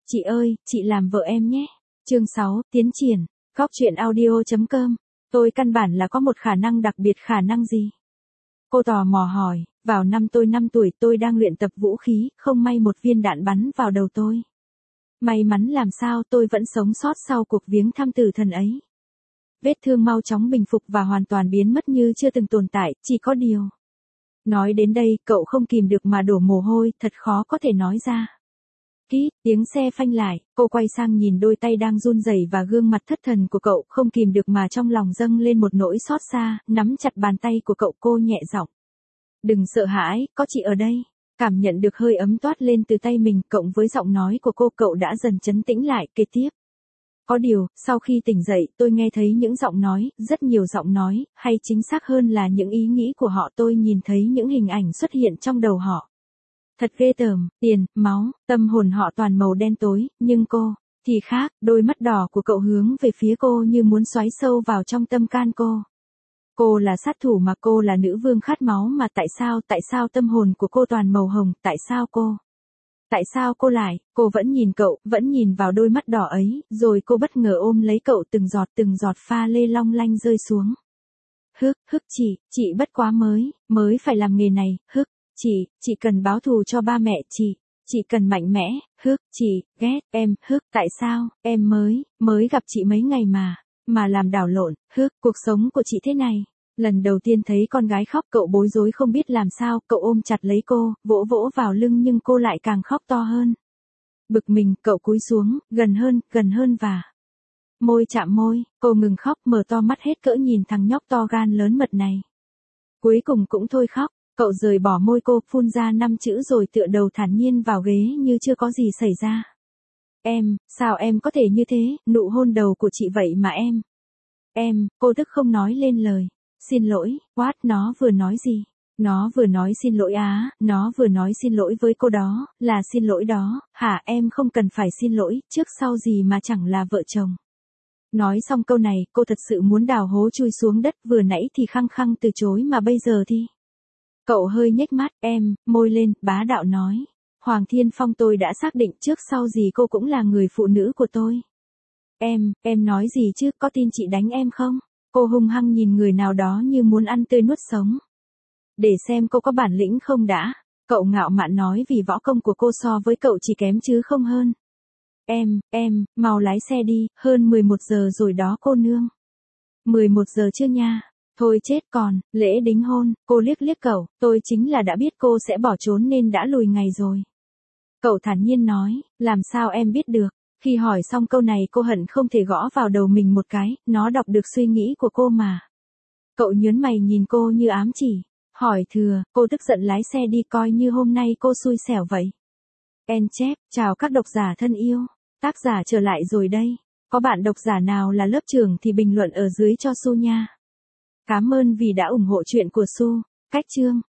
Chị ơi, chị làm vợ em nhé. Chương 6, tiến triển. Góc truyện audio.com. Tôi căn bản là có một khả năng đặc biệt, khả năng gì? Cô tò mò hỏi, vào năm tôi 5 tuổi tôi đang luyện tập vũ khí, không may một viên đạn bắn vào đầu tôi. May mắn làm sao tôi vẫn sống sót sau cuộc viếng thăm tử thần ấy. Vết thương mau chóng bình phục và hoàn toàn biến mất như chưa từng tồn tại, chỉ có điều. Nói đến đây, cậu không kìm được mà đổ mồ hôi, thật khó có thể nói ra. Kít, tiếng xe phanh lại, cô quay sang nhìn đôi tay đang run rẩy và gương mặt thất thần của cậu, không kìm được mà trong lòng dâng lên một nỗi xót xa, nắm chặt bàn tay của cậu, cô nhẹ giọng. Đừng sợ hãi, có chị ở đây. Cảm nhận được hơi ấm toát lên từ tay mình, cộng với giọng nói của cô, cậu đã dần trấn tĩnh lại, kể tiếp. Có điều, sau khi tỉnh dậy, tôi nghe thấy những giọng nói, rất nhiều giọng nói, hay chính xác hơn là những ý nghĩ của họ, tôi nhìn thấy những hình ảnh xuất hiện trong đầu họ. Thật ghê tởm, tiền, máu, tâm hồn họ toàn màu đen tối, nhưng cô, thì khác, đôi mắt đỏ của cậu hướng về phía cô như muốn xoáy sâu vào trong tâm can cô. Cô là sát thủ mà, cô là nữ vương khát máu mà, tại sao tâm hồn của cô toàn màu hồng, tại sao cô lại, cô vẫn nhìn cậu, vẫn nhìn vào đôi mắt đỏ ấy, rồi cô bất ngờ ôm lấy cậu, từng giọt pha lê long lanh rơi xuống. Hức chị bất quá mới phải làm nghề này, chị cần báo thù cho ba mẹ chị cần mạnh mẽ, chị ghét em, tại sao, em mới gặp chị mấy ngày mà làm đảo lộn, cuộc sống của chị thế này. Lần đầu tiên thấy con gái khóc, cậu bối rối không biết làm sao, cậu ôm chặt lấy cô, vỗ vào lưng nhưng cô lại càng khóc to hơn. Bực mình, cậu cúi xuống, gần hơn và môi chạm môi, cô ngừng khóc, mở to mắt hết cỡ nhìn thằng nhóc to gan lớn mật này. Cuối cùng cũng thôi khóc, cậu rời bỏ môi cô, phun ra 5 chữ rồi tựa đầu thản nhiên vào ghế như chưa có gì xảy ra. Sao em có thể như thế, nụ hôn đầu của chị vậy mà cô tức không nói lên lời. Xin lỗi, what, nó vừa nói gì? Nó vừa nói xin lỗi á, nó vừa nói xin lỗi với cô đó, là xin lỗi đó, hả, em không cần phải xin lỗi, trước sau gì mà chẳng là vợ chồng. Nói xong câu này, cô thật sự muốn đào hố chui xuống đất, vừa nãy thì khăng khăng từ chối mà bây giờ thì. Cậu hơi nhếch mắt, môi lên, bá đạo nói. Hoàng Thiên Phong, tôi đã xác định trước sau gì cô cũng là người phụ nữ của tôi. Em nói gì chứ, có tin chị đánh em không? Cô hung hăng nhìn người nào đó như muốn ăn tươi nuốt sống. Để xem cô có bản lĩnh không đã. Cậu ngạo mạn nói vì võ công của cô so với cậu chỉ kém chứ không hơn. Mau lái xe đi, hơn 11 giờ rồi đó cô nương. 11 giờ chưa nha? Thôi chết còn, lễ đính hôn, cô liếc cậu, tôi chính là đã biết cô sẽ bỏ trốn nên đã lùi ngày rồi. Cậu thản nhiên nói, làm sao em biết được? Khi hỏi xong câu này cô hận không thể gõ vào đầu mình một cái, nó đọc được suy nghĩ của cô mà. Cậu nhớn mày nhìn cô như ám chỉ. Hỏi thừa, cô tức giận lái xe đi, coi như hôm nay cô xui xẻo vậy. Chào các độc giả thân yêu. Tác giả trở lại rồi đây. Có bạn độc giả nào là lớp trưởng thì bình luận ở dưới cho Su nha. Cảm ơn vì đã ủng hộ chuyện của Su. Cách chương.